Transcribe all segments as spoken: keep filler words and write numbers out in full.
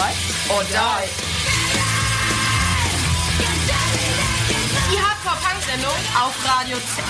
or Die. Die Hardcore-Punk-Sendung auf Radio Z.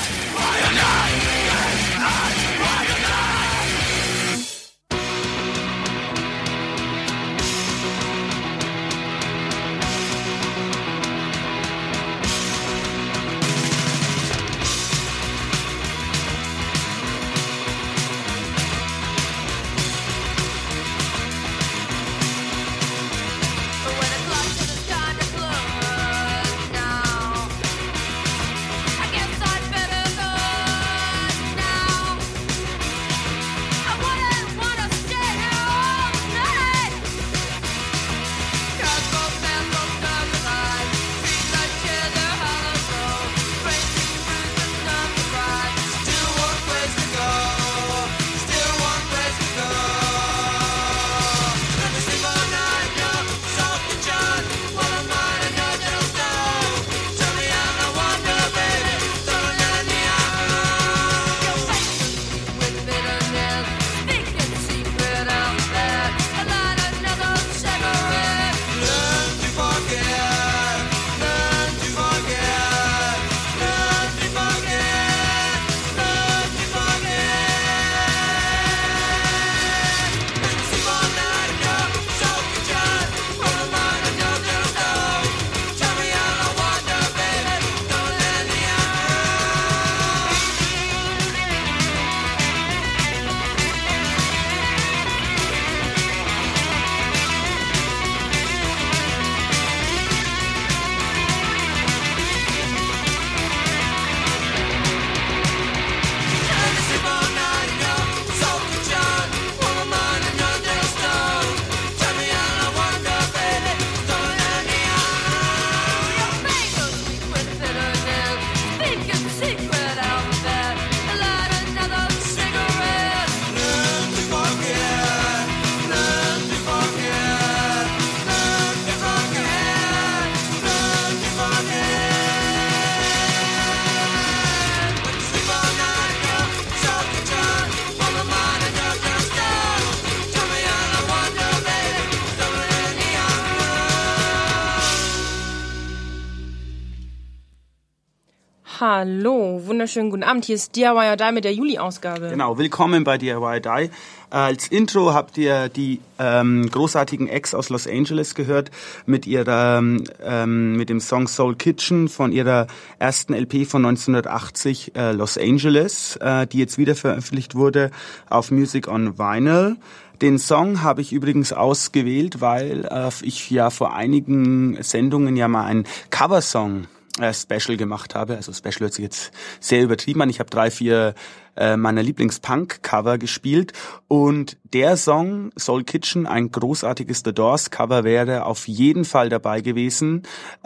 Hallo, wunderschönen guten Abend. Hier ist D I Y or Die mit der Juli-Ausgabe. Genau, willkommen bei D I Y or Die. Als Intro habt ihr die ähm, großartigen Ex aus Los Angeles gehört mit ihrer ähm, mit dem Song Soul Kitchen von ihrer ersten L P von neunzehnhundertachtzig, äh, Los Angeles, äh, die jetzt wieder veröffentlicht wurde auf Music on Vinyl. Den Song habe ich übrigens ausgewählt, weil äh, ich ja vor einigen Sendungen ja mal einen Coversong äh, Special gemacht habe. Also Special hört sich jetzt sehr übertrieben an. Ich habe drei, vier äh, meiner Lieblings-Punk-Cover gespielt und der Song Soul Kitchen, ein großartiges The Doors-Cover, wäre auf jeden Fall dabei gewesen.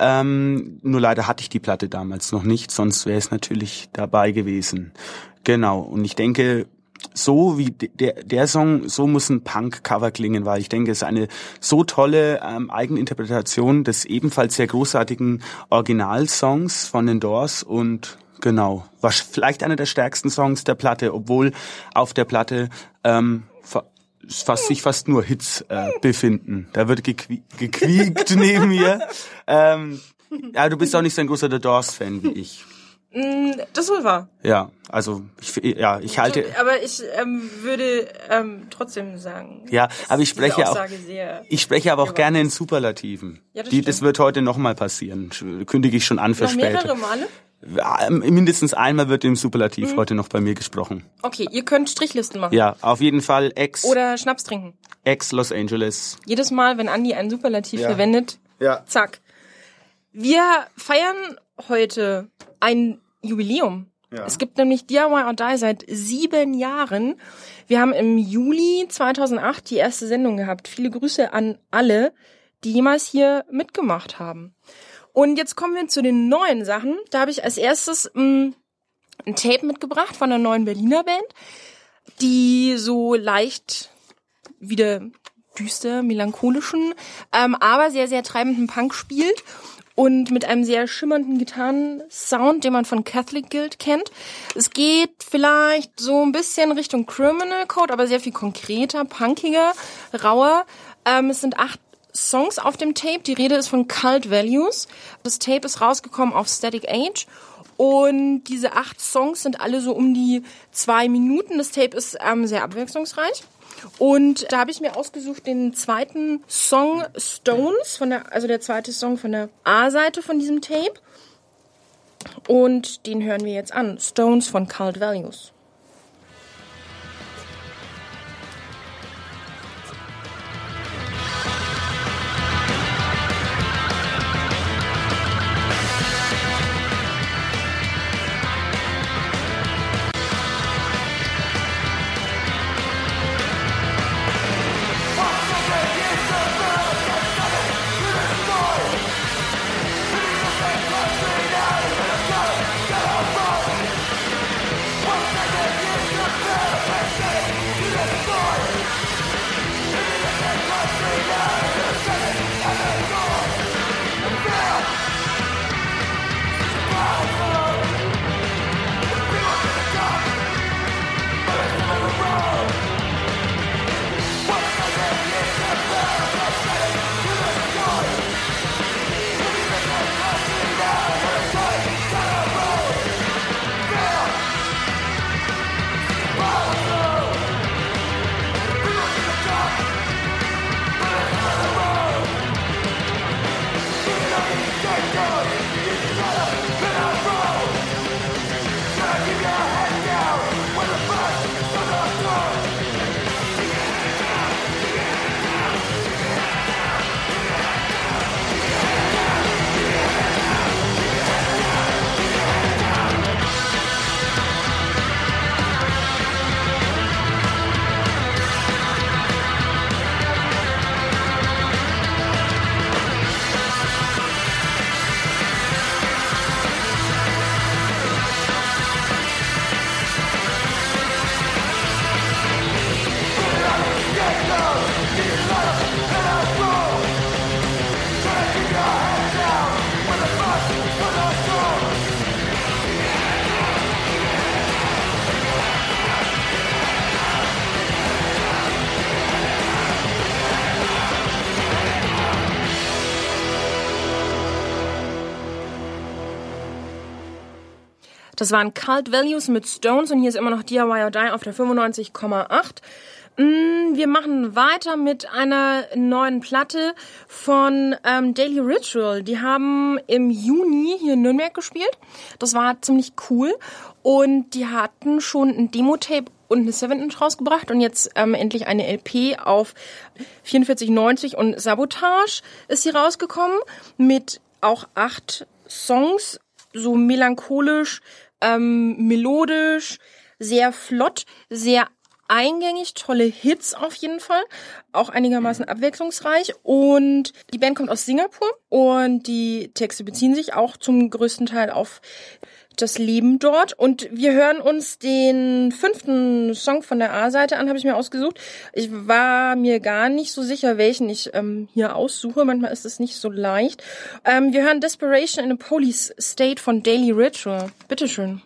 Ähm, nur leider hatte ich die Platte damals noch nicht, sonst wäre es natürlich dabei gewesen. Genau, und ich denke, so wie der der Song, so muss ein Punk-Cover klingen, weil ich denke, es ist eine so tolle ähm, Eigeninterpretation des ebenfalls sehr großartigen Originalsongs von den Doors und genau, war vielleicht einer der stärksten Songs der Platte, obwohl auf der Platte ähm, fast sich fast nur Hits äh, befinden. Da wird gequi- gequiekt neben mir. Ähm, ja, du bist auch nicht so ein großer The Doors-Fan wie ich. Das ist wohl wahr. Ja, also ich, ja, ich halte. Aber ich ähm, würde ähm, trotzdem sagen. Ja, aber ich spreche auch. Ich spreche aber auch gewagt. gerne in Superlativen. Ja, das Die, stimmt. das wird heute nochmal passieren. Kündige ich schon an für Noch später. mehrere Male? Ja, mindestens einmal wird im Superlativ Mhm. heute noch bei mir gesprochen. Okay, ihr könnt Strichlisten machen. Ja, auf jeden Fall ex. Oder Schnaps trinken. Ex Los Angeles. Jedes Mal, wenn Andi einen Superlativ Ja. verwendet, Ja. zack. Wir feiern heute ein Jubiläum. Ja. Es gibt nämlich D I Y or Die seit sieben Jahren. Wir haben im Juli zweitausendacht die erste Sendung gehabt. Viele Grüße an alle, die jemals hier mitgemacht haben. Und jetzt kommen wir zu den neuen Sachen. Da habe ich als erstes mh, ein Tape mitgebracht von einer neuen Berliner Band, die so leicht wieder düster, melancholischen, ähm, aber sehr, sehr treibenden Punk spielt. Und mit einem sehr schimmernden Gitarrensound, den man von Catholic Guild kennt. Es geht vielleicht so ein bisschen Richtung Criminal Code, aber sehr viel konkreter, punkiger, rauer. Ähm, es sind acht Songs auf dem Tape. Die Rede ist von Cult Values. Das Tape ist rausgekommen auf Static Age. Und diese acht Songs sind alle so um die zwei Minuten. Das Tape ist ähm, sehr abwechslungsreich. Und da habe ich mir ausgesucht den zweiten Song Stones, von der, also der zweite Song von der A-Seite von diesem Tape. Und den hören wir jetzt an. Stones von Cult Values. Das waren Cult Values mit Stones und hier ist immer noch D I Y or Die auf der fünfundneunzig Komma acht. Wir machen weiter mit einer neuen Platte von ähm, Daily Ritual. Die haben im Juni hier in Nürnberg gespielt. Das war ziemlich cool. Und die hatten schon ein Demo-Tape und eine seven inch rausgebracht und jetzt ähm, endlich eine L P auf vierundvierzig neunzig und Sabotage ist sie rausgekommen mit auch acht Songs, so melancholisch, ähm, melodisch, sehr flott, sehr eingängig, tolle Hits auf jeden Fall, auch einigermaßen abwechslungsreich und die Band kommt aus Singapur und die Texte beziehen sich auch zum größten Teil auf das Leben dort und wir hören uns den fünften Song von der A-Seite an, habe ich mir ausgesucht. Ich war mir gar nicht so sicher, welchen ich ähm, hier aussuche, manchmal ist es nicht so leicht. Ähm, wir hören Desperation in a Police State von Daily Ritual. Bitteschön.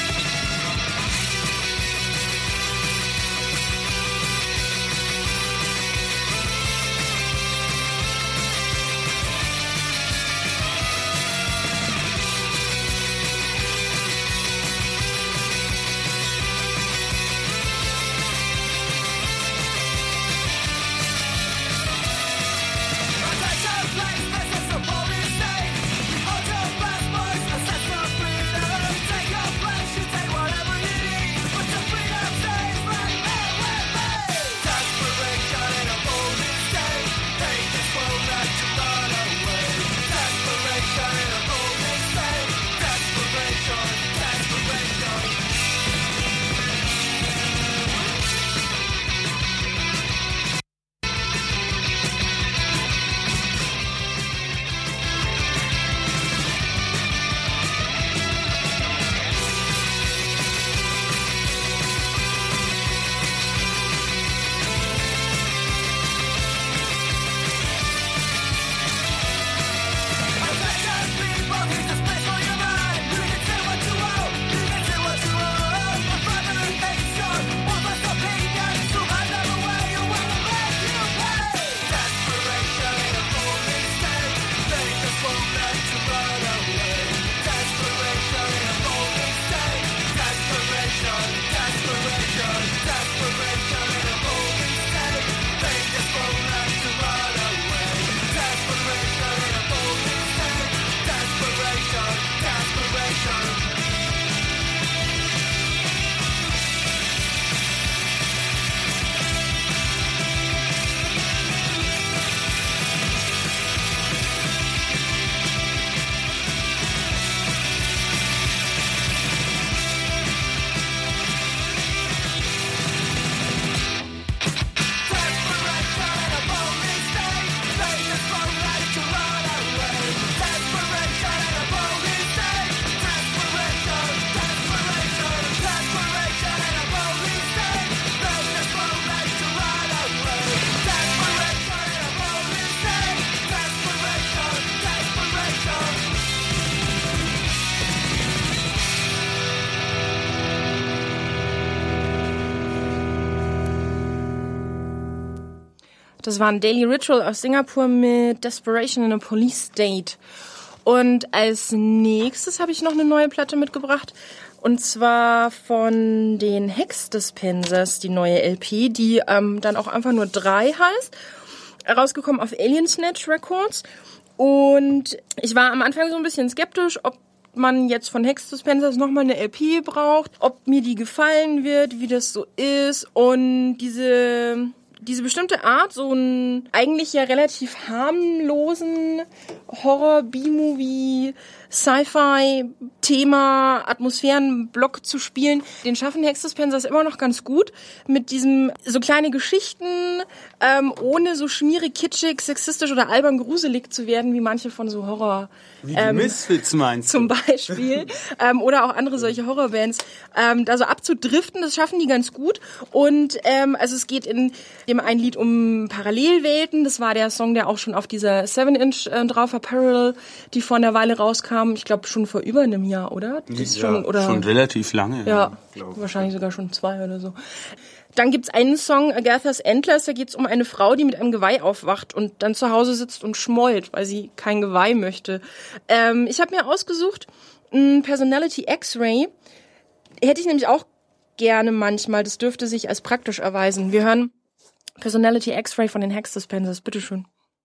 We'll be right back. Das war ein Daily Ritual aus Singapur mit Desperation in a Police State. Und als nächstes habe ich noch eine neue Platte mitgebracht. Und zwar von den Hex Dispensers, die neue L P, die ähm, dann auch einfach nur drei heißt. Rausgekommen auf Alien Snatch Records. Und ich war am Anfang so ein bisschen skeptisch, ob man jetzt von Hex Dispensers nochmal eine L P braucht, ob mir die gefallen wird, wie das so ist. Und diese... Diese bestimmte Art, so einen eigentlich ja relativ harmlosen Horror, B-Movie, Sci-Fi-Thema, Atmosphärenblock zu spielen, den schaffen Hex Dispensers immer noch ganz gut. Mit diesem so kleine Geschichten, ähm, ohne so schmierig, kitschig, sexistisch oder albern gruselig zu werden, wie manche von so Horror... Wie die ähm, Misfits meinst du? Zum Beispiel. ähm, oder auch andere solche Horrorbands. Ähm, da so abzudriften, das schaffen die ganz gut. Und ähm, also es geht in dem einen Lied um Parallelwelten. Das war der Song, der auch schon auf dieser seven inch äh, drauf war, Parallel, die vor einer Weile rauskam. Ich glaube schon vor über einem Jahr, oder? Das ist ja, schon, oder, schon relativ lange. Ja, ja wahrscheinlich sogar schon zwei oder so. Dann gibt's einen Song, Agatha's Antlers, da geht's um eine Frau, die mit einem Geweih aufwacht und dann zu Hause sitzt und schmollt, weil sie kein Geweih möchte. Ähm, ich habe mir ausgesucht, ein Personality X-Ray. Hätte ich nämlich auch gerne manchmal, das dürfte sich als praktisch erweisen. Wir hören Personality X-Ray von den Hex Dispensers, bitteschön.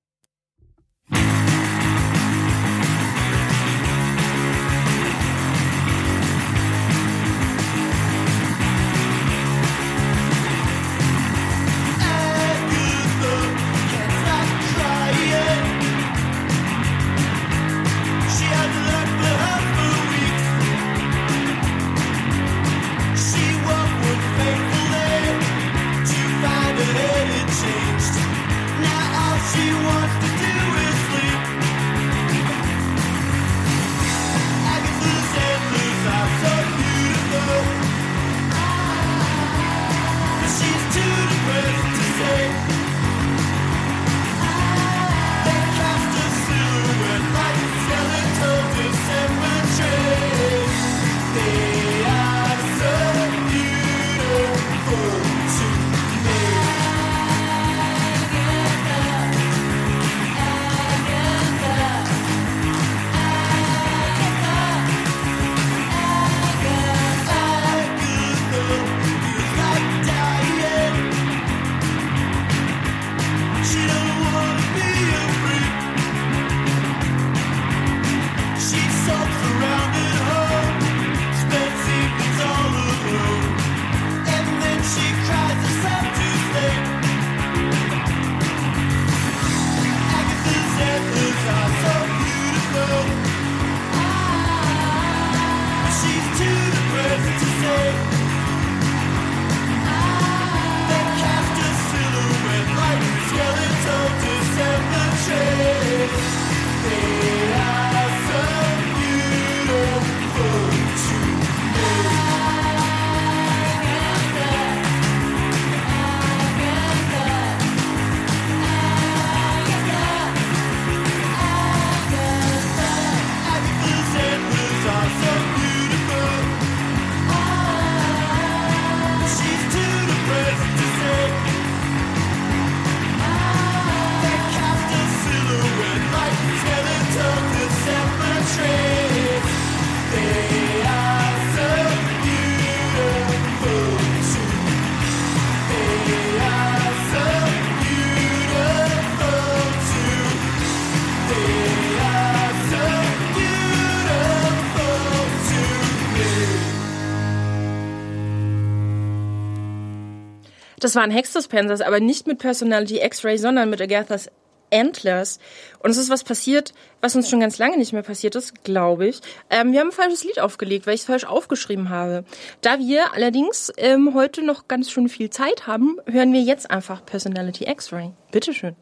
Das waren Hex Dispensers, aber nicht mit Personality X-Ray, sondern mit Agatha's Antlers. Und es ist was passiert, was uns schon ganz lange nicht mehr passiert ist, glaube ich. Ähm, wir haben ein falsches Lied aufgelegt, weil ich es falsch aufgeschrieben habe. Da wir allerdings ähm, heute noch ganz schön viel Zeit haben, hören wir jetzt einfach Personality X-Ray. Bitteschön.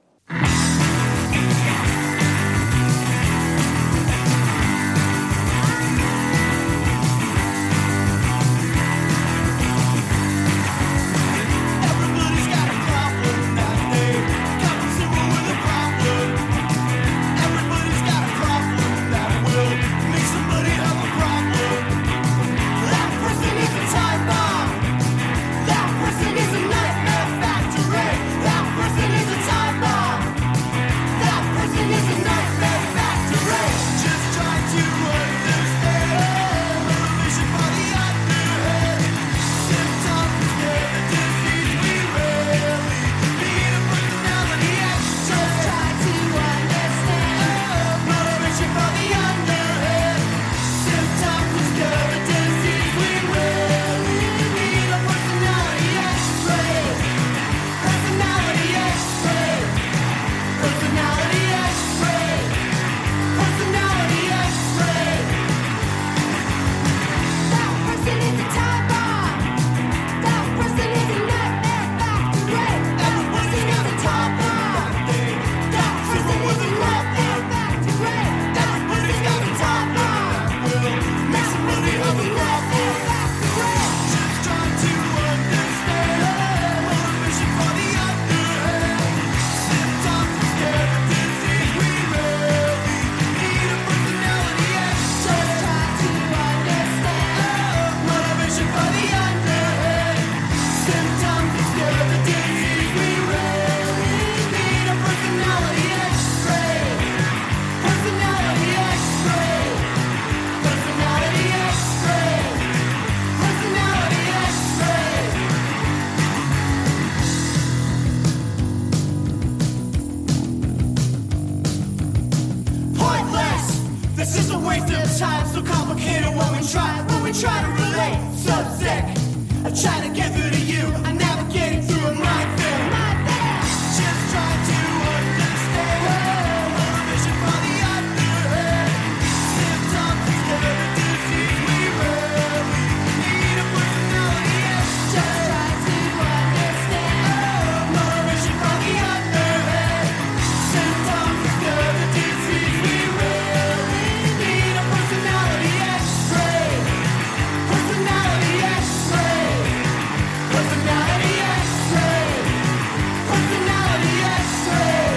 That person is a nightmare factory. That person is a time waste of time, so complicated when we try, when we try to relate. So sick of trying to get through to you, I'm navigating through a minefield. Just trying to understand our vision from the underhead. Symptoms instead of the disease we rarely need a personality. Just trying to understand our vision from the underhead. Symptoms instead of the disease we rarely need a personality X-ray. Personality X-ray. Personality X-ray. Personality X-ray.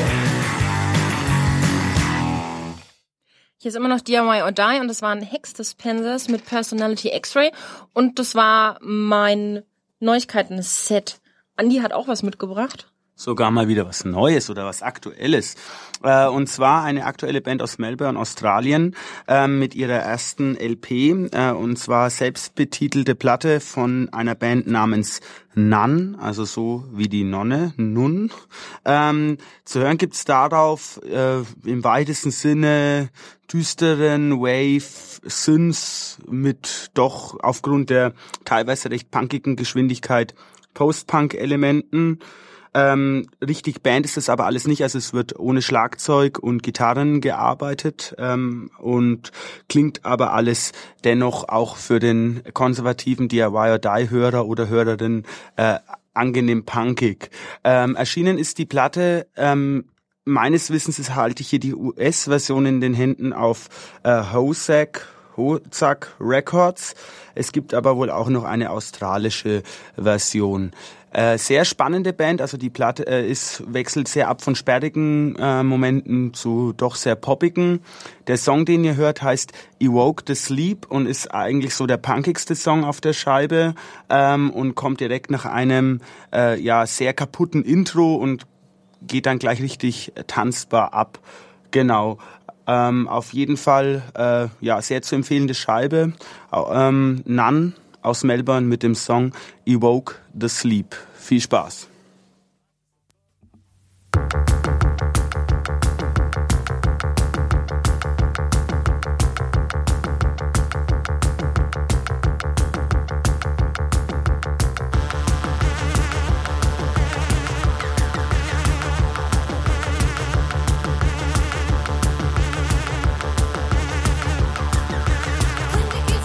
Hier ist immer noch D I Y or Die und das war ein Hex Dispensers mit Personality X-Ray und das war mein Neuigkeiten-Set. Andi hat auch was mitgebracht. Sogar mal wieder was Neues oder was Aktuelles. Äh, und zwar eine aktuelle Band aus Melbourne, Australien, äh, mit ihrer ersten L P. Äh, und zwar selbstbetitelte Platte von einer Band namens Nun, also so wie die Nonne, Nun. Ähm, zu hören gibt's darauf äh, im weitesten Sinne düsteren Wave-Synths mit doch aufgrund der teilweise recht punkigen Geschwindigkeit Post-Punk-Elementen. Ähm, richtig Band ist das aber alles nicht, also es wird ohne Schlagzeug und Gitarren gearbeitet ähm, und klingt aber alles dennoch auch für den konservativen D I Y or Die Hörer oder Hörerin äh, angenehm punkig. Ähm, erschienen ist die Platte, ähm, meines Wissens ist, halte ich hier die U S-Version in den Händen auf äh, Hozak, Hozak Records. Es gibt aber wohl auch noch eine australische Version. Äh, sehr spannende Band, also die Platte äh, ist wechselt sehr ab von sperrigen äh, Momenten zu doch sehr poppigen. Der Song, den ihr hört, heißt Evoke the Sleep und ist eigentlich so der punkigste Song auf der Scheibe ähm, und kommt direkt nach einem äh, ja sehr kaputten Intro und geht dann gleich richtig tanzbar ab. Genau. Ähm, auf jeden Fall äh, ja sehr zu empfehlende Scheibe. Ähm, Nun aus Melbourne mit dem Song Evoke the Sleep. Viel Spaß.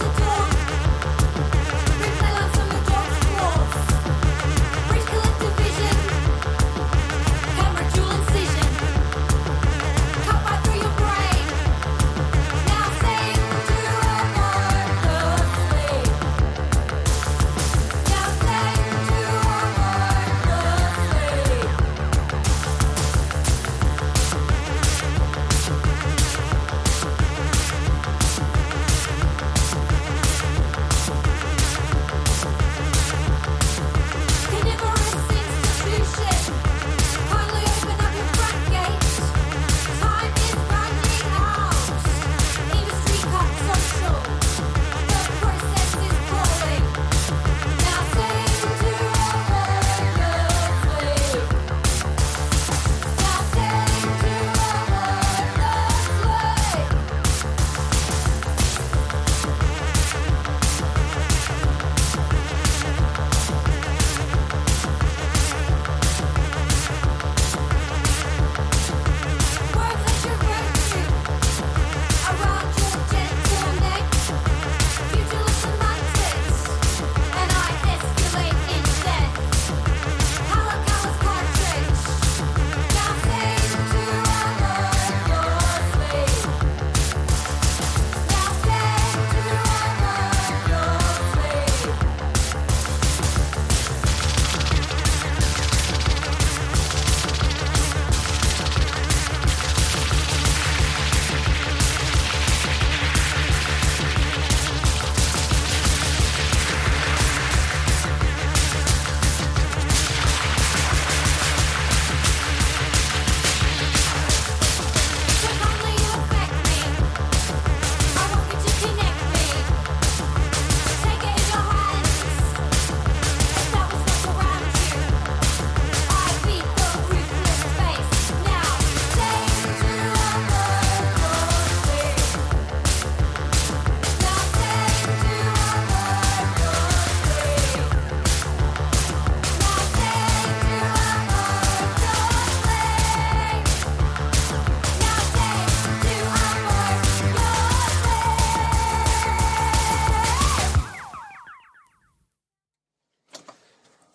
Collectively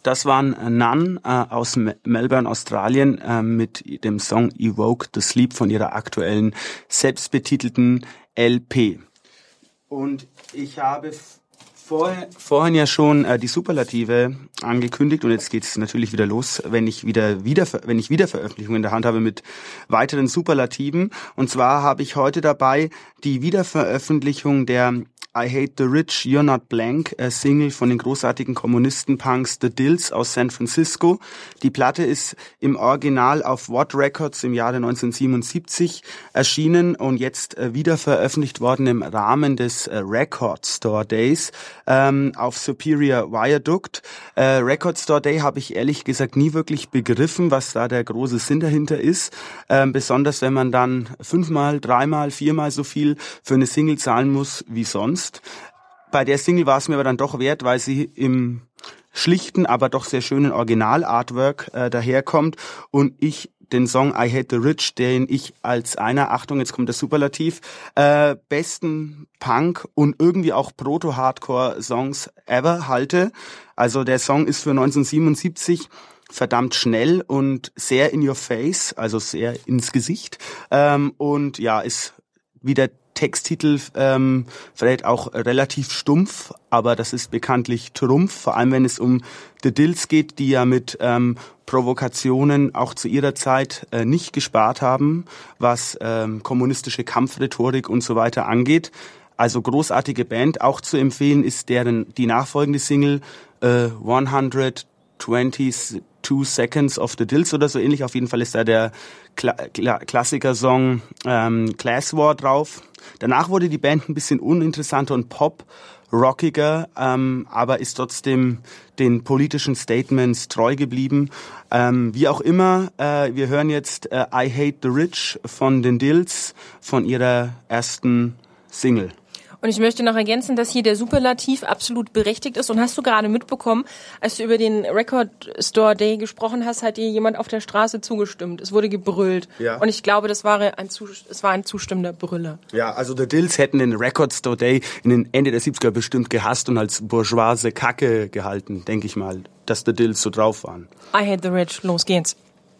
Das waren None äh, aus M- Melbourne, Australien, äh, mit dem Song Evoke the Sleep von ihrer aktuellen, selbstbetitelten L P. Und ich habe f- vorher, vorhin ja schon äh, die Superlative angekündigt und jetzt geht's natürlich wieder los, wenn ich wieder, wieder wenn ich wieder Veröffentlichungen in der Hand habe mit weiteren Superlativen. Und zwar habe ich heute dabei die Wiederveröffentlichung der I Hate the Rich, You're Not Blank, äh, Single von den großartigen Kommunisten-Punks The Dills aus San Francisco. Die Platte ist im Original auf Watt Records im Jahre neunzehnhundertsiebenundsiebzig erschienen und jetzt äh, wieder veröffentlicht worden im Rahmen des äh, Record Store Days ähm, auf Superior Viaduct. Äh, Record Store Day habe ich ehrlich gesagt nie wirklich begriffen, was da der große Sinn dahinter ist. Ähm, besonders wenn man dann fünfmal, dreimal, viermal so viel für eine Single zahlen muss wie sonst. Bei der Single war es mir aber dann doch wert, weil sie im schlichten, aber doch sehr schönen Original-Artwork äh, daherkommt und ich den Song I Hate the Rich, den ich als einer, Achtung, jetzt kommt der Superlativ, äh, besten Punk- und irgendwie auch Proto-Hardcore-Songs ever halte. Also der Song ist für neunzehnhundertsiebenundsiebzig verdammt schnell und sehr in your face, also sehr ins Gesicht, ähm, und ja, ist wie der Texttitel ähm, vielleicht auch relativ stumpf, aber das ist bekanntlich Trumpf, vor allem wenn es um The Dills geht, die ja mit ähm, Provokationen auch zu ihrer Zeit äh, nicht gespart haben, was ähm, kommunistische Kampfrhetorik und so weiter angeht. Also großartige Band, auch zu empfehlen ist deren die nachfolgende Single äh, hundertzweiundzwanzig Seconds of the Dills oder so ähnlich. Auf jeden Fall ist da der Kla- Kla- Klassiker-Song ähm, Class War drauf. Danach wurde die Band ein bisschen uninteressanter und pop-rockiger, ähm, aber ist trotzdem den politischen Statements treu geblieben. Ähm, wie auch immer, äh, wir hören jetzt äh, I Hate the Rich von den Dills, von ihrer ersten Single. Und ich möchte noch ergänzen, dass hier der Superlativ absolut berechtigt ist. Und hast du gerade mitbekommen, als du über den Record Store Day gesprochen hast, hat dir jemand auf der Straße zugestimmt. Es wurde gebrüllt. Ja. Und ich glaube, das war ein, es war ein zustimmender Brüller. Ja, also die Dills hätten den Record Store Day in den Ende der siebziger bestimmt gehasst und als bourgeoise Kacke gehalten, denke ich mal, dass die Dills so drauf waren. I Hate the Rich. Los geht's.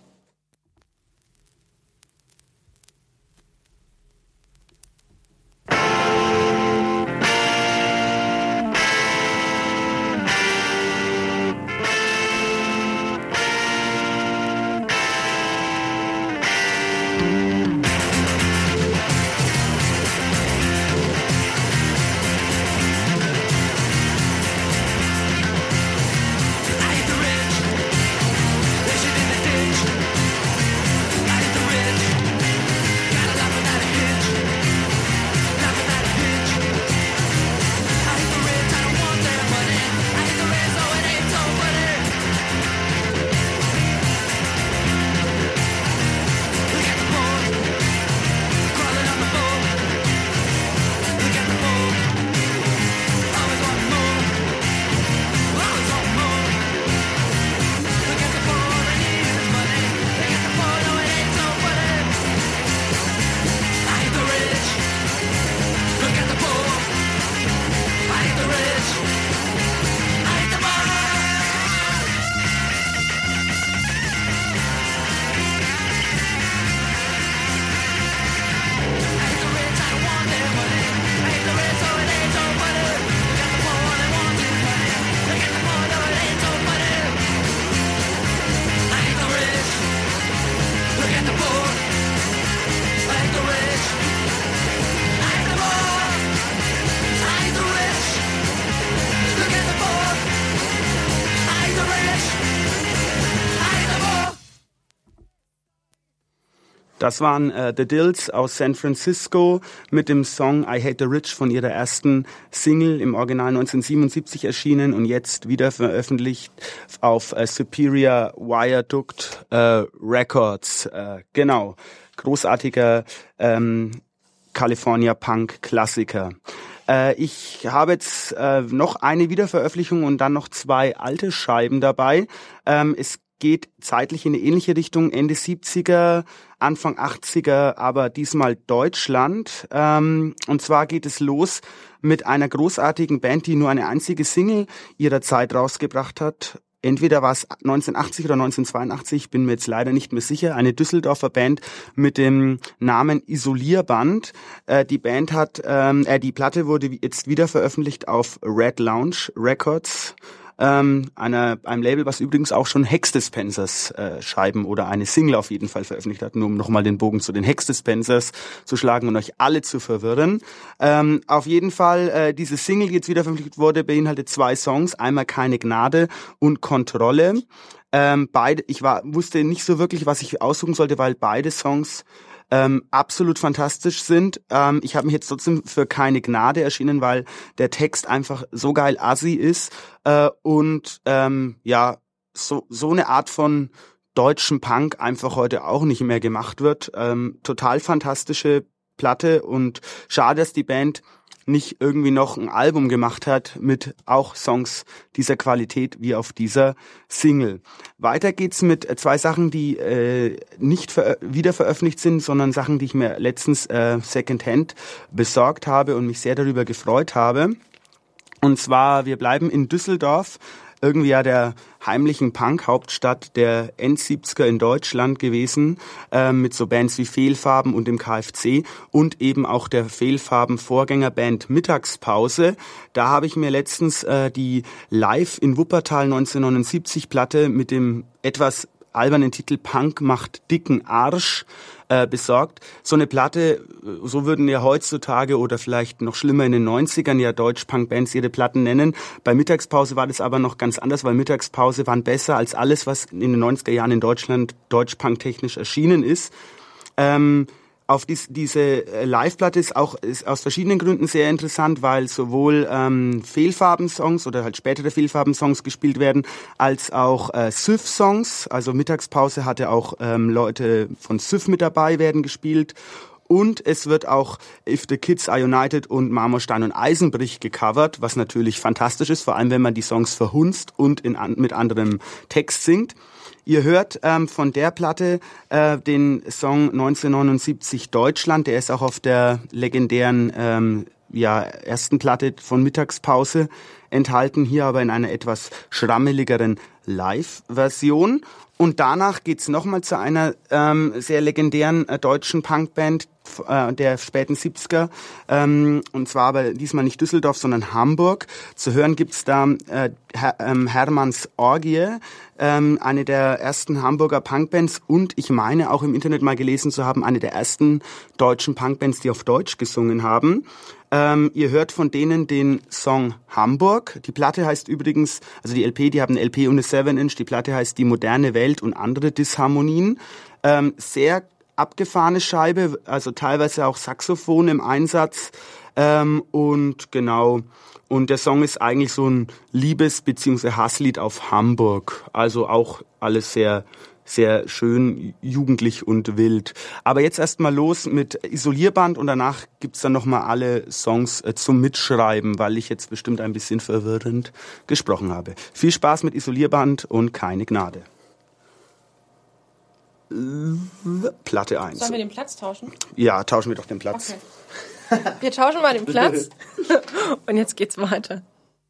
Das waren äh, The Dills aus San Francisco mit dem Song I Hate the Rich von ihrer ersten Single, im Original neunzehnhundertsiebenundsiebzig erschienen und jetzt wieder veröffentlicht auf äh, Superior Viaduct äh, Records. Äh, genau, großartiger ähm, California Punk Klassiker. Äh, ich habe jetzt äh, noch eine Wiederveröffentlichung und dann noch zwei alte Scheiben dabei. Ähm, es geht zeitlich in eine ähnliche Richtung, Ende siebziger, Anfang achtziger, aber diesmal Deutschland. Ähm, und zwar geht es los mit einer großartigen Band, die nur eine einzige Single ihrer Zeit rausgebracht hat. entweder war es neunzehnhundertachtzig oder neunzehnhundertzweiundachtzig, bin mir jetzt leider nicht mehr sicher, eine Düsseldorfer Band mit dem Namen Isolierband. Äh, die Band hat, ähm, äh, die Platte wurde jetzt wieder veröffentlicht auf Red Lounge Records. Ähm, einer, einem Label, was übrigens auch schon Hex Dispensers äh, Scheiben oder eine Single auf jeden Fall veröffentlicht hat, nur um nochmal den Bogen zu den Hex Dispensers zu schlagen und euch alle zu verwirren. Ähm, auf jeden Fall, äh, diese Single, die jetzt wieder veröffentlicht wurde, beinhaltet zwei Songs, einmal Keine Gnade und Kontrolle. Ähm, beide, ich war, wusste nicht so wirklich, was ich aussuchen sollte, weil beide Songs Ähm, absolut fantastisch sind. Ähm, ich habe mich jetzt trotzdem für Keine Gnade erschienen, weil der Text einfach so geil assi ist äh, und ähm, ja, so so eine Art von deutschen Punk einfach heute auch nicht mehr gemacht wird. Ähm, total fantastische Platte und schade, dass die Band nicht irgendwie noch ein Album gemacht hat mit auch Songs dieser Qualität wie auf dieser Single. Weiter geht's mit zwei Sachen, die äh, nicht ver- wieder veröffentlicht sind, sondern Sachen, die ich mir letztens äh, secondhand besorgt habe und mich sehr darüber gefreut habe. Und zwar, wir bleiben in Düsseldorf, irgendwie ja der heimlichen Punk-Hauptstadt der Endsiebziger in Deutschland gewesen, äh, mit so Bands wie Fehlfarben und dem K F C und eben auch der Fehlfarben-Vorgängerband Mittagspause. Da habe ich mir letztens äh, die Live in Wuppertal neunzehnhundertneunundsiebzig Platte mit dem etwas albernen Titel Punk macht dicken Arsch äh, besorgt. So eine Platte, so würden ja heutzutage oder vielleicht noch schlimmer in den neunzigern ja Deutsch-Punk-Bands ihre Platten nennen. Bei Mittagspause war das aber noch ganz anders, weil Mittagspause waren besser als alles, was in den neunziger Jahren in Deutschland Deutsch-Punk-technisch erschienen ist. Ähm, Auf dies, diese Live-Platte ist auch ist aus verschiedenen Gründen sehr interessant, weil sowohl ähm, Fehlfarben-Songs oder halt spätere Fehlfarben-Songs gespielt werden, als auch äh, Syph-Songs. Also Mittagspause hatte auch ähm, Leute von Syph mit dabei, werden gespielt. Und es wird auch If the Kids Are United und Marmorstein und Eisenbrich gecovert, was natürlich fantastisch ist, vor allem wenn man die Songs verhunzt und in, an, mit anderem Text singt. Ihr hört ähm, von der Platte äh, den Song neunzehnhundertneunundsiebzig Deutschland, der ist auch auf der legendären ähm, ja, ersten Platte von Mittagspause enthalten, hier aber in einer etwas schrammeligeren Live-Version. Und danach geht's nochmal zu einer ähm, sehr legendären äh, deutschen Punkband äh, der späten siebziger. Ähm, und zwar aber diesmal nicht Düsseldorf, sondern Hamburg. Zu hören gibt's da äh, Her- ähm, Hermanns Orgie, ähm, eine der ersten Hamburger Punkbands. Und ich meine auch im Internet mal gelesen zu haben, eine der ersten deutschen Punkbands, die auf Deutsch gesungen haben. Ähm, ihr hört von denen den Song Hamburg. Die Platte heißt übrigens, also die L P, die haben eine L P und eine seven inch. Die Platte heißt Die moderne Welt und andere Disharmonien. Ähm, sehr abgefahrene Scheibe, also teilweise auch Saxophon im Einsatz. Ähm, und genau, und der Song ist eigentlich so ein Liebes- bzw. Hasslied auf Hamburg. Also auch alles sehr sehr schön, jugendlich und wild. Aber jetzt erstmal los mit Isolierband und danach gibt's dann nochmal alle Songs äh, zum Mitschreiben, weil ich jetzt bestimmt ein bisschen verwirrend gesprochen habe. Viel Spaß mit Isolierband und Keine Gnade. Platte eins. Sollen wir den Platz tauschen? Ja, tauschen wir doch den Platz. Okay. Wir tauschen mal den Platz und jetzt geht's weiter.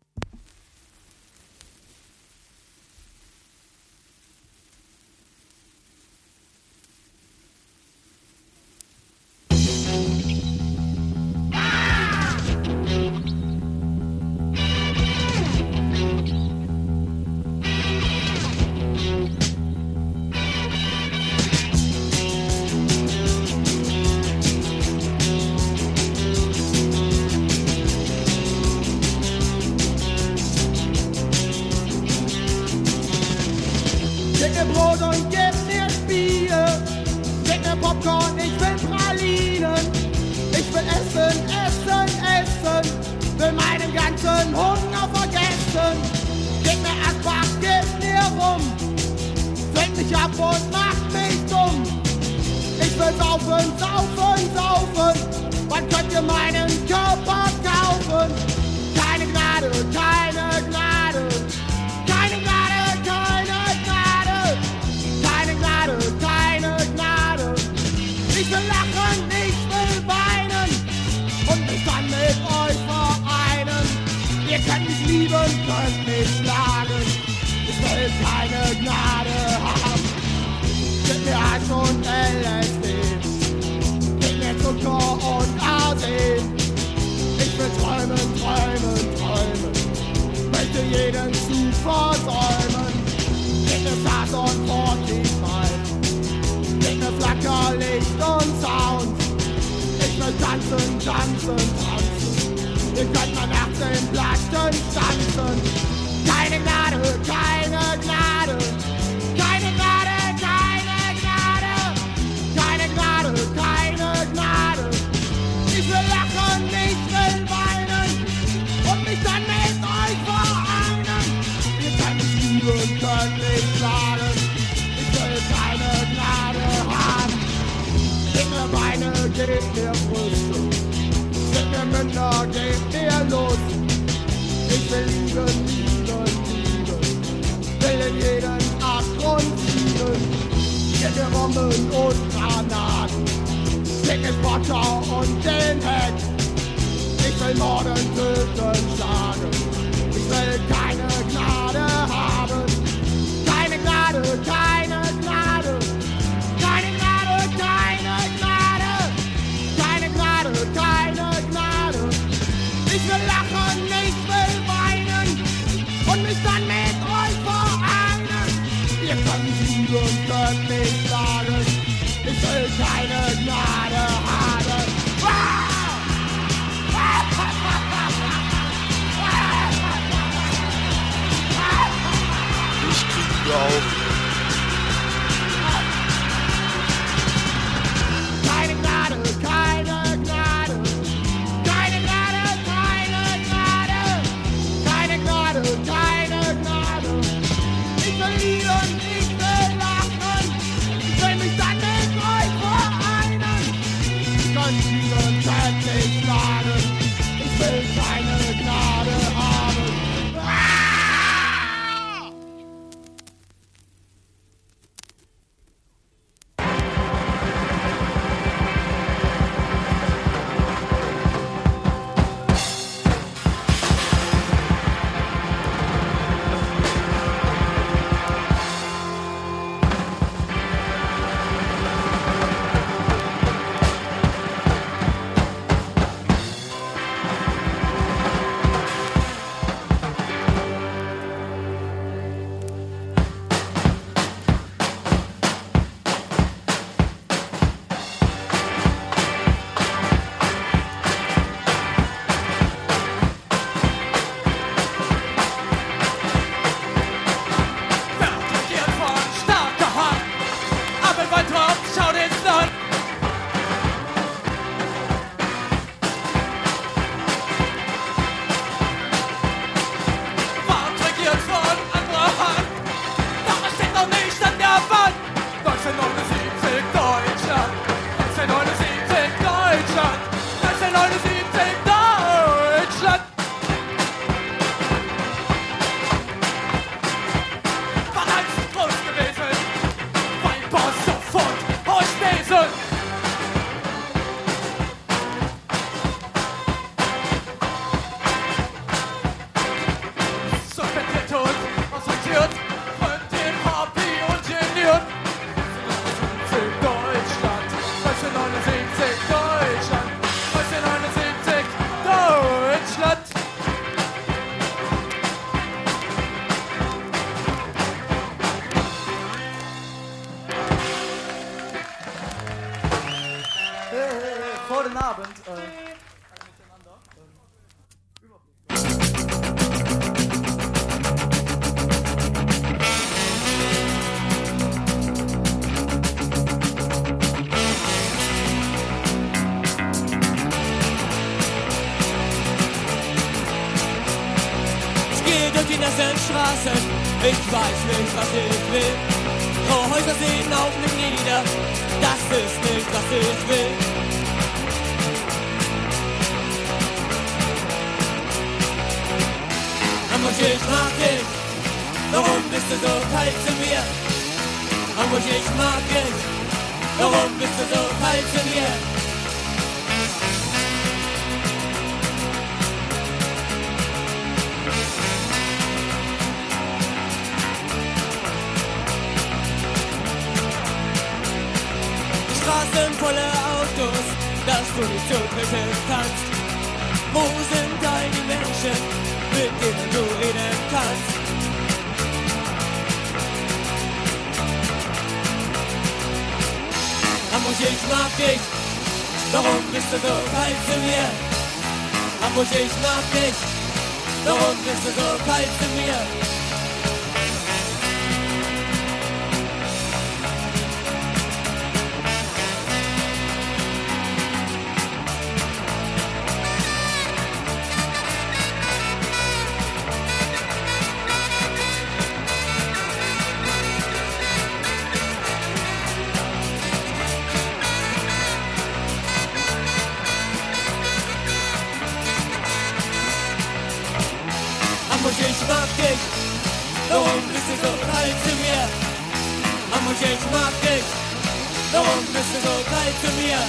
Gib mir Brot und gib mir Bier. Gib mir Popcorn, ich will Pralinen. Ich will essen, essen, essen. Will meinen ganzen Hunger vergessen. Gib mir Asbach, gib mir Rum. Fängt mich ab und macht mich dumm. Ich will saufen, saufen, saufen. Wann könnt ihr meinen Körper kaufen? Keine Gnade, keine Gnade. Keine Gnade, keine Gnade. Keine Gnade, keine Gnade. Ich will lachen, ich will weinen und mich dann mit euch vereinen. Ihr könnt mich lieben, könnt mich schlagen. Ich will tanzen, tanzen. Ihr könnt mal nach dem Platten tanzen. Keine Gnade, keine Gnade. Keine Gnade, keine Gnade. Keine Gnade, keine Gnade. Ich will lachen, ich will weinen und mich dann mit euch vereinen. Ihr könnt mich lieben, könnt mich schlagen. Ich will keine Gnade haben. Gebt mir Beine, gebt mir Brüste. Gebt mir Münder, gebt mir Lust. Ich will lieben, lieben, lieben. Will in jeden Abgrund fliegen. Gebt mir Bomben und Granaten. Dicke Spotter und den Heck. Ich will morden, töten, schlagen. Ich will keine Gnade haben. Keine Gnade, keine Gnade. Keine Gnade, keine Gnade. Keine Gnade, keine Gnade. Ich will lachen, ich will weinen und mich dann mit euch vereinen. Ihr könnt mich lieben, könnt mich schlagen. Ich will keine Gnade haben. Ich krieg die auf. Keine Gnade, keine Gnade. Keine Gnade, keine Gnade. Keine Gnade, keine Gnade. Ich will lieben, ich will lachen. Ich will mich dann mit euch vereinen. Ich kann lieben, kann nicht schlagen. Ich will keine Gnade haben. Guten Abend. Äh, Ich gehe durch die nassen Straßen, ich weiß nicht, was ich will. Graue Häuser sehen auf mich nieder, das ist nicht, was ich will. Hamburg, ich mag dich, warum bist du so kalt zu mir? Hamburg, ich mag dich, warum bist du so kalt zu mir? Straßen voller Autos, dass du nicht zugriffen kannst. Wo sind all die Menschen, mit denen du reden kannst? Hamburg, ich mag dich, warum bist du so kalt zu mir? Hamburg, ich mag dich, warum bist du so kalt zu mir? Hamburg, ich mag dich, warum bist du so kalt zu mir? Hamburg, ich mag dich, warum bist du so kalt zu mir?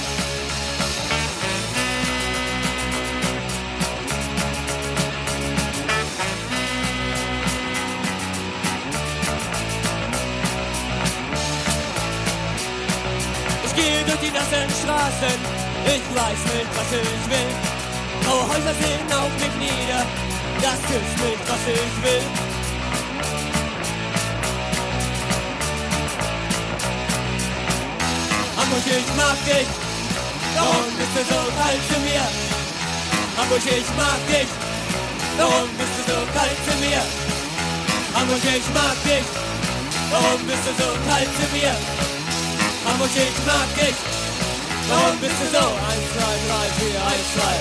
Ich gehe durch die nassen Straßen, ich weiß nicht, was ich will. Graue Häuser sehen auf mich nieder, das ist nicht, was ich will. Hamburg, ich mag dich, warum bist du so kalt zu mir? Hamburg, ich mag dich, warum bist du so kalt zu mir? Hamburg, ich mag dich, warum bist du so kalt zu mir? Hamburg, ich mag dich, warum bist du so? Eins, zwei, drei, vier, eins, zwei.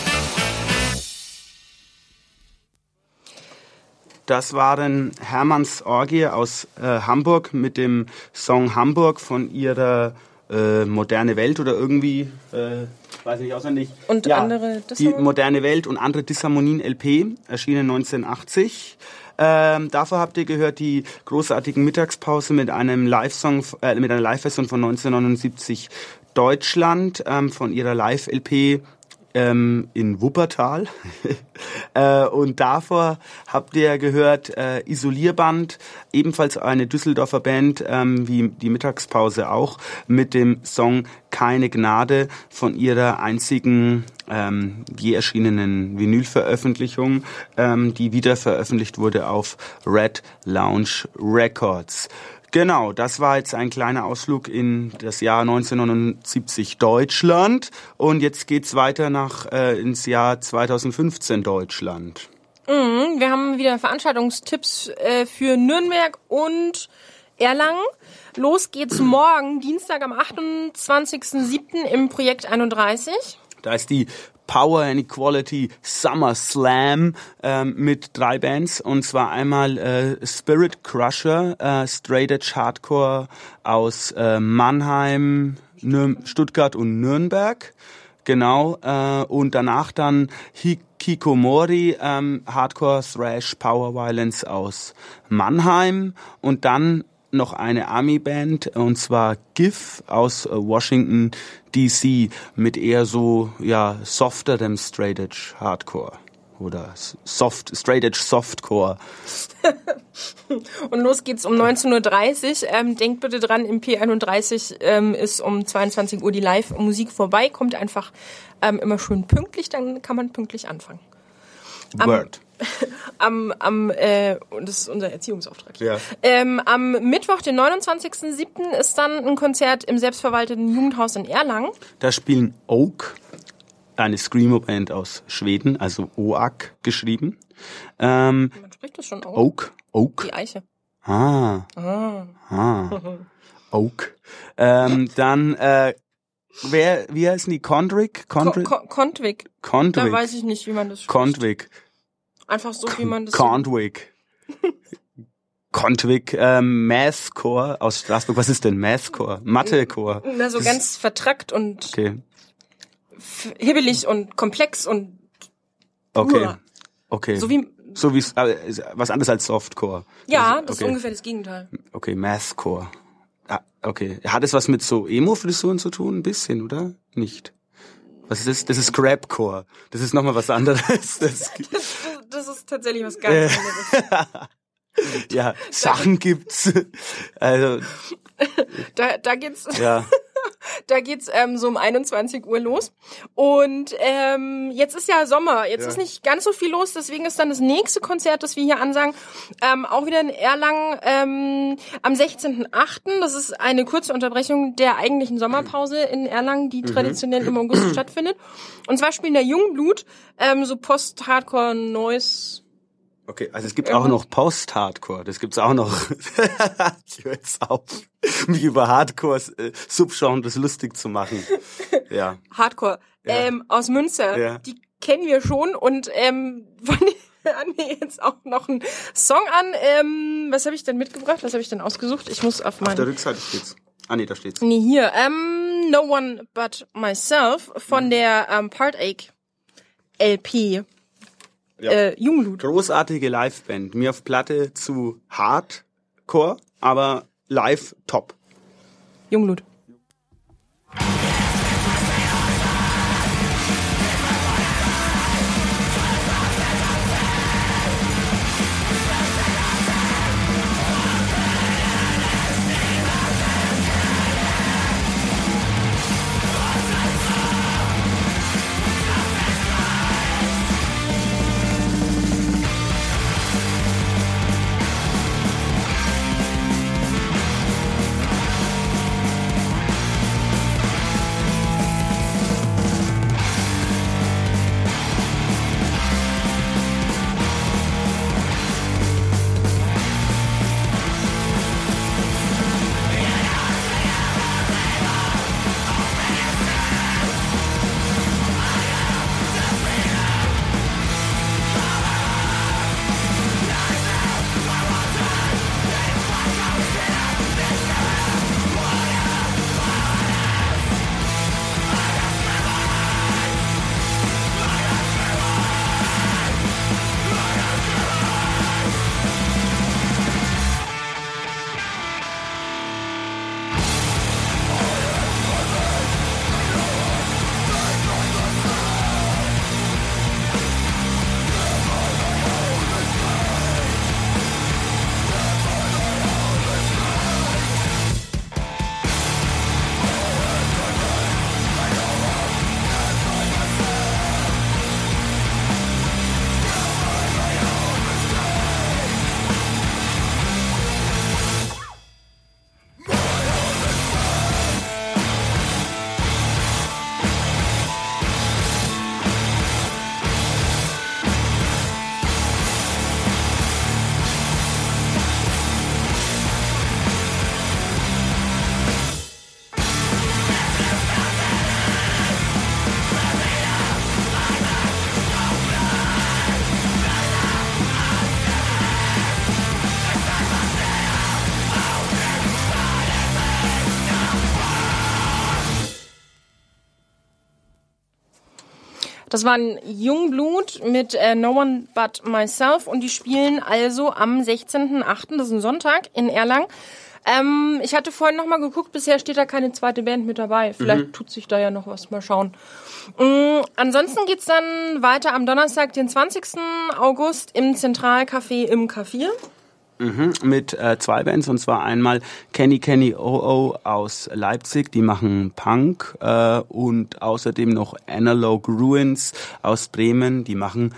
Das waren Hermanns Orgie aus äh, Hamburg mit dem Song Hamburg von ihrer äh, Moderne Welt oder irgendwie, äh, weiß nicht auswendig. Und ja, andere die Disharmonien? Moderne Welt und andere Disharmonien L P, erschienen neunzehnhundertachtzig. Ähm, davor habt ihr gehört die großartigen Mittagspause mit einem Live-Song, äh, mit einer Live-Version von neunzehnhundertneunundsiebzig Deutschland, ähm, von ihrer Live-L P ähm, in Wuppertal. äh, und davor habt ihr gehört äh, Isolierband, ebenfalls eine Düsseldorfer Band, ähm, wie die Mittagspause auch, mit dem Song Keine Gnade von ihrer einzigen ähm, je erschienenen Vinylveröffentlichung, ähm, die wieder veröffentlicht wurde auf Red Lounge Records. Genau, das war jetzt ein kleiner Ausflug in das Jahr neunzehnhundertneunundsiebzig Deutschland und jetzt geht's weiter nach äh, ins Jahr zweitausendfünfzehn Deutschland. Mhm, wir haben wieder Veranstaltungstipps äh, für Nürnberg und Erlangen. Los geht's morgen, Dienstag am achtundzwanzigsten siebten im Projekt einunddreißig. Da ist die Power and Equality Summer Slam ähm, mit drei Bands, und zwar einmal äh, Spirit Crusher, äh, Straight Edge Hardcore aus äh, Mannheim, Nür- Stuttgart und Nürnberg, genau, äh, und danach dann Hikikomori, ähm, Hardcore Thrash Power Violence aus Mannheim, und dann noch eine Army-Band, und zwar GIF aus äh, Washington D C mit eher so, ja, softerem Straight Edge Hardcore oder soft, Straight Edge Softcore. Und los geht's um neunzehn Uhr dreißig. Ähm, denkt bitte dran, im P einunddreißig ähm, ist um zweiundzwanzig Uhr die Live-Musik vorbei. Kommt einfach ähm, immer schön pünktlich, dann kann man pünktlich anfangen. Word. Am, am äh, und das ist unser Erziehungsauftrag hier. Ja. Ähm, am Mittwoch, den neunundzwanzigsten siebten ist dann ein Konzert im selbstverwalteten Jugendhaus in Erlangen. Da spielen Oak, eine Screamo-Band aus Schweden, also O A K geschrieben. Ähm, Man spricht das schon aus. Oak, Oak. Die Eiche. Ah, Ah. ah, Oak. Ähm, dann, äh, wer, wie heißen die? Condrick? Condrick? Ko- Ko- Kontwig. Da Condrick. weiß ich nicht, wie man das spricht. Condrick. Einfach so, wie man das... Condwick. Condwick, ähm, Mathcore aus Straßburg. Was ist denn Mathcore? Mathecore. Na, so Das ganz vertrackt und Okay, f- hibbelig und komplex und... okay, Uah. okay. So wie... So wie äh, was anderes als Softcore. Ja, Also, das ist okay. ungefähr das Gegenteil. Okay, Mathcore. Ah, okay. Hat es was mit so Emo-Frisuren zu tun? Ein bisschen, oder? Nicht. Was ist das? Das ist Crapcore. Das ist nochmal was anderes. Das, Das, das ist tatsächlich was ganz anderes. ja, Sachen gibt's. Also, Da, da geht's... ja. Da geht's ähm, so um einundzwanzig Uhr los. Und ähm, jetzt ist ja Sommer. Jetzt Ja. ist nicht ganz so viel los. Deswegen ist dann das nächste Konzert, das wir hier ansagen, ähm, auch wieder in Erlangen ähm, am sechzehnten achten Das ist eine kurze Unterbrechung der eigentlichen Sommerpause in Erlangen, die traditionell im August stattfindet. Und zwar spielen der Jungblut ähm, so Post-Hardcore-Noise. Okay, also es gibt auch noch Post-Hardcore, das gibt's auch noch. Ich höre jetzt auf, mich über Hardcore-Subgenres lustig zu machen. Ja. Hardcore Ja. ähm, aus Münster. Ja. Die kennen wir schon und ähm, von hören wir jetzt auch noch einen Song an. Ähm, was habe ich denn mitgebracht? Was habe ich denn ausgesucht? Ich muss auf Auf der meinen... Rückseite steht's. Ah nee, da steht's. Nee, hier. Ähm, No One But Myself von Mhm. der ähm, Partache L P. Ja. Äh, Jungblut. Großartige Liveband. Mir auf Platte zu Hardcore, aber live top. Jungblut. Das war ein Jungblut mit äh, No One But Myself und die spielen also am sechzehnten achten Das ist ein Sonntag in Erlangen. Ähm, ich hatte vorhin nochmal geguckt, bisher steht da keine zweite Band mit dabei. Vielleicht mhm. tut sich da ja noch was, mal schauen. Ähm, ansonsten geht's dann weiter am Donnerstag, den zwanzigsten August im Zentralcafé im K vier. Mhm, mit äh, zwei Bands, und zwar einmal Kenny Kenny O O aus Leipzig, die machen Punk, äh, und außerdem noch Analog Ruins aus Bremen, die machen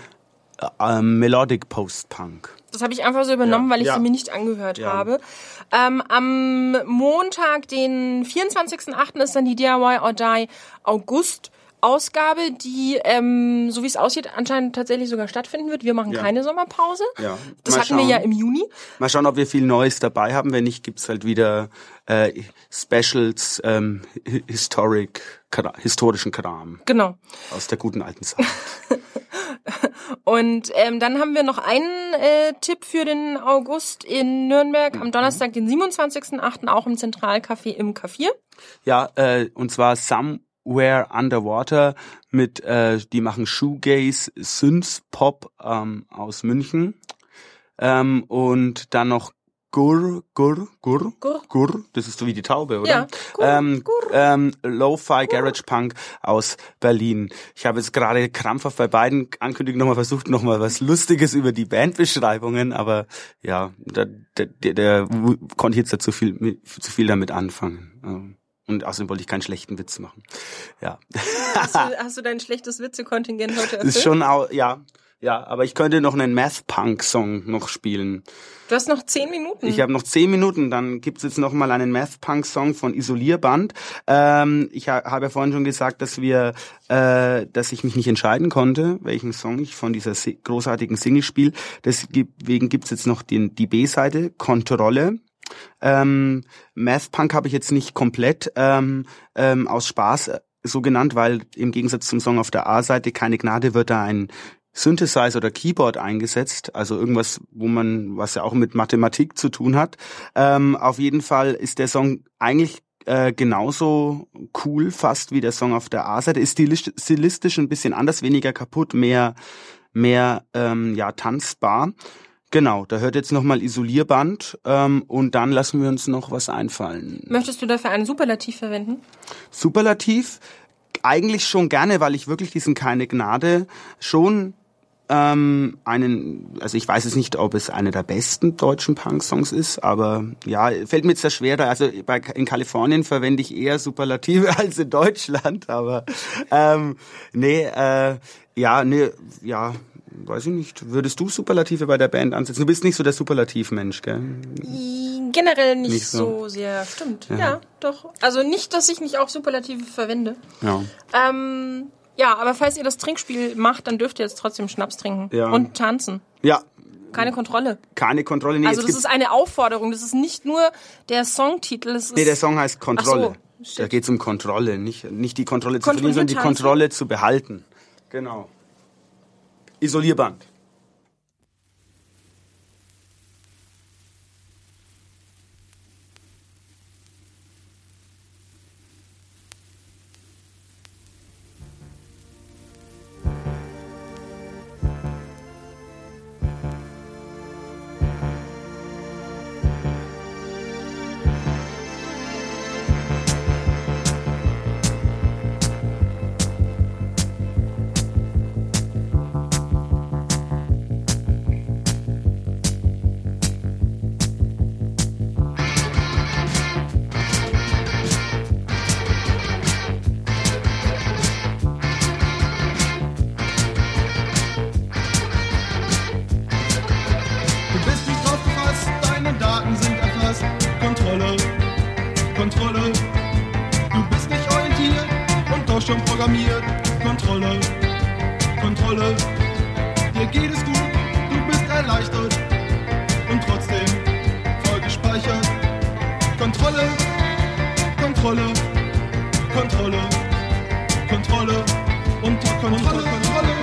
äh, Melodic Post-Punk. Das habe ich einfach so übernommen, Ja. weil ich Ja. sie mir nicht angehört Ja. habe. Ähm, am Montag, den vierundzwanzigsten achten ist dann die D I Y or Die August Ausgabe, die, ähm, so wie es aussieht, anscheinend tatsächlich sogar stattfinden wird. Wir machen Ja. keine Sommerpause. Ja. Das Mal hatten wir schauen. ja im Juni. Mal schauen, ob wir viel Neues dabei haben. Wenn nicht, gibt's halt wieder äh, Specials, ähm, Historic, Kra- historischen Kram Genau. aus der guten alten Zeit. Und ähm, dann haben wir noch einen äh, Tipp für den August in Nürnberg. Am Donnerstag, den siebenundzwanzigsten achten auch im Zentralcafé im K vier. Ja, äh, und zwar Somewhere Underwater mit, äh, die machen Shoegaze, Synth-Pop ähm, aus München. Ähm, und dann noch Gur, Gur, Gur, Gur. Gur, das ist so wie die Taube, oder? Ja, Gur, ähm, Gur. ähm, Lo-Fi Garage Punk aus Berlin. Ich habe jetzt gerade krampfhaft bei beiden Ankündigungen nochmal versucht, nochmal was Lustiges über die Bandbeschreibungen, aber ja, der, der, der, der konnte ich jetzt da zu viel, zu viel damit anfangen. Und außerdem wollte ich keinen schlechten Witz machen. Ja. Hast du, hast du dein schlechtes Witze-Kontingent heute erfüllt? Ist schon auch, ja. Ja, aber ich könnte noch einen Math-Punk-Song noch spielen. Du hast noch zehn Minuten. Ich habe noch zehn Minuten, dann gibt's jetzt noch mal einen Math-Punk-Song von Isolierband. Ähm, ich ha- habe ja vorhin schon gesagt, dass wir, äh, dass ich mich nicht entscheiden konnte, welchen Song ich von dieser si- großartigen Single spiele. Deswegen gibt's jetzt noch den, die B-Seite, Kontrolle. Ähm, Math-Punk habe ich jetzt nicht komplett ähm, ähm, aus Spaß äh, so genannt, weil im Gegensatz zum Song auf der A-Seite Keine Gnade wird da ein Synthesizer oder Keyboard eingesetzt, also irgendwas, wo man, was ja auch mit Mathematik zu tun hat. Ähm, auf jeden Fall ist der Song eigentlich äh, genauso cool fast wie der Song auf der A-Seite, ist stilistisch, stilistisch ein bisschen anders, weniger kaputt, mehr, mehr ähm, ja tanzbar. Genau, da hört jetzt nochmal Isolierband ähm, und dann lassen wir uns noch was einfallen. Möchtest du dafür einen Superlativ verwenden? Superlativ? Eigentlich schon gerne, weil ich wirklich diesen Keine Gnade schon ähm, einen, also ich weiß es nicht, ob es einer der besten deutschen Punk-Songs ist, aber ja, fällt mir jetzt sehr schwer da. Also bei, in Kalifornien verwende ich eher Superlative als in Deutschland, aber ähm, nee, äh, ja, nee, ja, weiß ich nicht. Würdest du Superlative bei der Band ansetzen? Du bist nicht so der Superlativmensch, gell? Generell nicht, Nicht so. so sehr, stimmt. Ja. Ja. doch. Also nicht, dass ich nicht auch Superlative verwende. Ja. Ähm, ja, aber falls ihr das Trinkspiel macht, dann dürft ihr jetzt trotzdem Schnaps trinken. Ja. Und tanzen. Ja. Keine Kontrolle. Keine Kontrolle. Nee, Also es das gibt- ist eine Aufforderung. Das ist nicht nur der Songtitel. Es ist Nee, der Song heißt Kontrolle. Ach so, shit. Da geht's um Kontrolle, nicht, nicht die Kontrolle zu Kontrolliert verlieren, sondern die tanzen. Kontrolle zu behalten. Genau. Isolierband. Du bist nicht drauf gefasst, deine Daten sind erfasst. Kontrolle, Kontrolle. Du bist nicht orientiert und doch schon programmiert. Kontrolle, Kontrolle. Dir geht es gut, du bist erleichtert und trotzdem voll gespeichert. Kontrolle, Kontrolle, Kontrolle, Kontrolle, unter Kontrolle, Kontrolle, Kontrolle.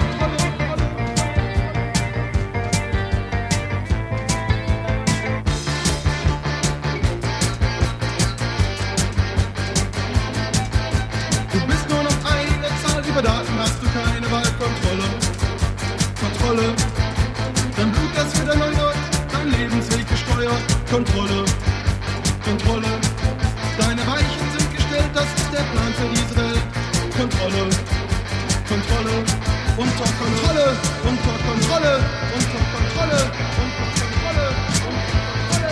Du bist nur noch eine Zahl, über Daten hast du keine Wahlkontrolle. Kontrolle, dein Blut, das wird erneuert, dein Lebensweg gesteuert. Kontrolle, Kontrolle, deine Weichen sind gestellt, das ist der Plan für diese Welt. Kontrolle, Kontrolle, unter Kontrolle, unter Kontrolle, unter Kontrolle, unter Kontrolle, unter Kontrolle.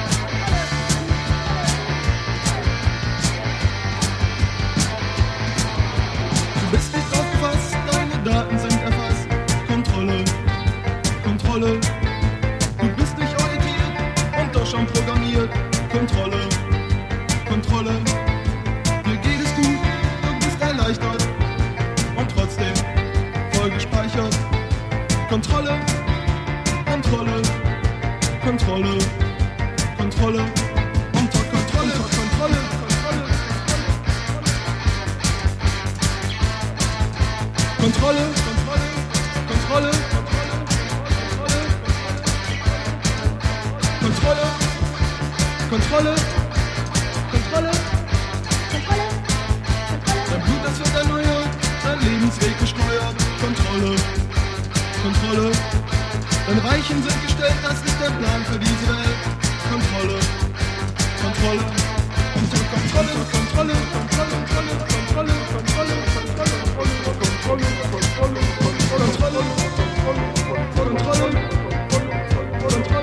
Du bist nicht drauf gefasst, deine Daten sind erfasst. Kontrolle, Kontrolle. Du bist nicht orientiert und doch schon programmiert. Kontrolle, Kontrolle. Dir geht es gut, du bist erleichtert und trotzdem voll gespeichert. Kontrolle, Kontrolle, Kontrolle, Kontrolle. Unter Kontrolle, Kontrolle, Kontrolle, Kontrolle. Kontrolle, Kontrolle, Kontrolle, Kontrolle, Kontrolle, Kontrolle, Kontrolle, Kontrolle. Dein Blut, das wird erneuert, dein Lebensweg gesteuert. Kontrolle, Kontrolle. Deine Weichen sind gestellt, das ist der Plan für diese Welt. Kontrolle, Kontrolle, unter Kontrolle, Kontrolle, Kontrolle, Kontrolle, Kontrolle, Kontrolle, Kontrolle, Kontrolle, Kontrolle, Kontrolle,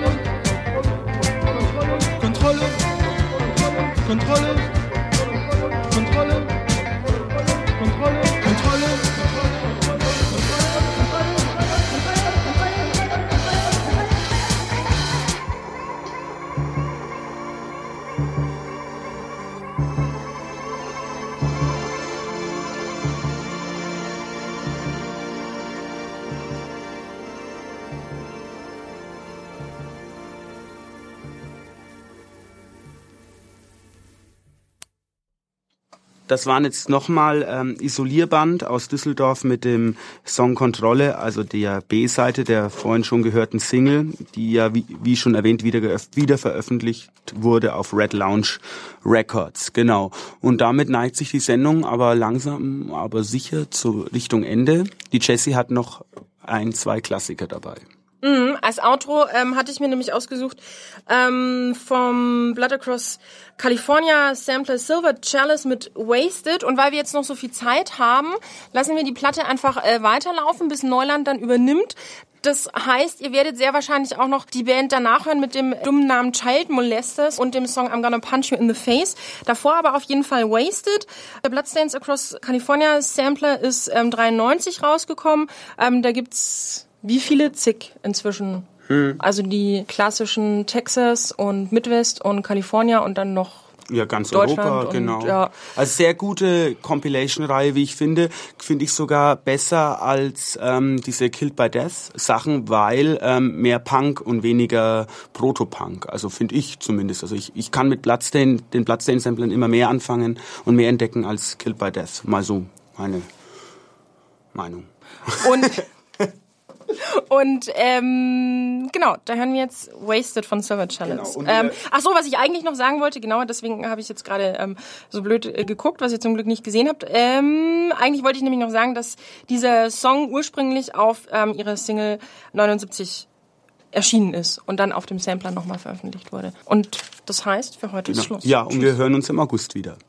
Kontrolle, Kontrolle, Kontrolle, Kontrolle, Das waren jetzt nochmal ähm, Isolierband aus Düsseldorf mit dem Song Kontrolle, also der B-Seite der vorhin schon gehörten Single, die ja wie, wie schon erwähnt wieder, geöff- wieder veröffentlicht wurde auf Red Lounge Records. Genau. Und damit neigt sich die Sendung aber langsam, aber sicher zur Richtung Ende. Die Jessie hat noch ein, zwei Klassiker dabei. Mhm, als Outro ähm, hatte ich mir nämlich ausgesucht ähm, vom Blood Across California Sampler Silver Chalice mit Wasted. Und weil wir jetzt noch so viel Zeit haben, lassen wir die Platte einfach äh, weiterlaufen, bis Neuland dann übernimmt. Das heißt, ihr werdet sehr wahrscheinlich auch noch die Band danach hören mit dem dummen Namen Child Molesters und dem Song I'm Gonna Punch You in the Face. Davor aber auf jeden Fall Wasted. Der Bloodstains Across California Sampler ist ähm, dreiundneunzig rausgekommen. Ähm, da gibt's wie viele? Zig inzwischen. Hm. Also die klassischen Texas und Midwest und California und dann noch Ja, ganz Deutschland Europa, und, genau. ja. Also sehr gute Compilation-Reihe, wie ich finde. Finde ich sogar besser als ähm, diese Killed by Death Sachen, weil ähm, mehr Punk und weniger Proto-Punk. Also finde ich zumindest. Also ich, ich kann mit Bloodstain, den Bloodstain-Samplern immer mehr anfangen und mehr entdecken als Killed by Death. Mal so meine Meinung. Und Und ähm, genau, da hören wir jetzt Wasted von Silver Chalice. Genau, ähm, ach so, was ich eigentlich noch sagen wollte, genau, deswegen habe ich jetzt gerade ähm, so blöd äh, geguckt, was ihr zum Glück nicht gesehen habt. Ähm, eigentlich wollte ich nämlich noch sagen, dass dieser Song ursprünglich auf ähm, ihrer Single neunundsiebzig erschienen ist und dann auf dem Sampler nochmal veröffentlicht wurde. Und das heißt, für heute ist Genau. Schluss. Ja, und Tschüss. wir hören uns im August wieder.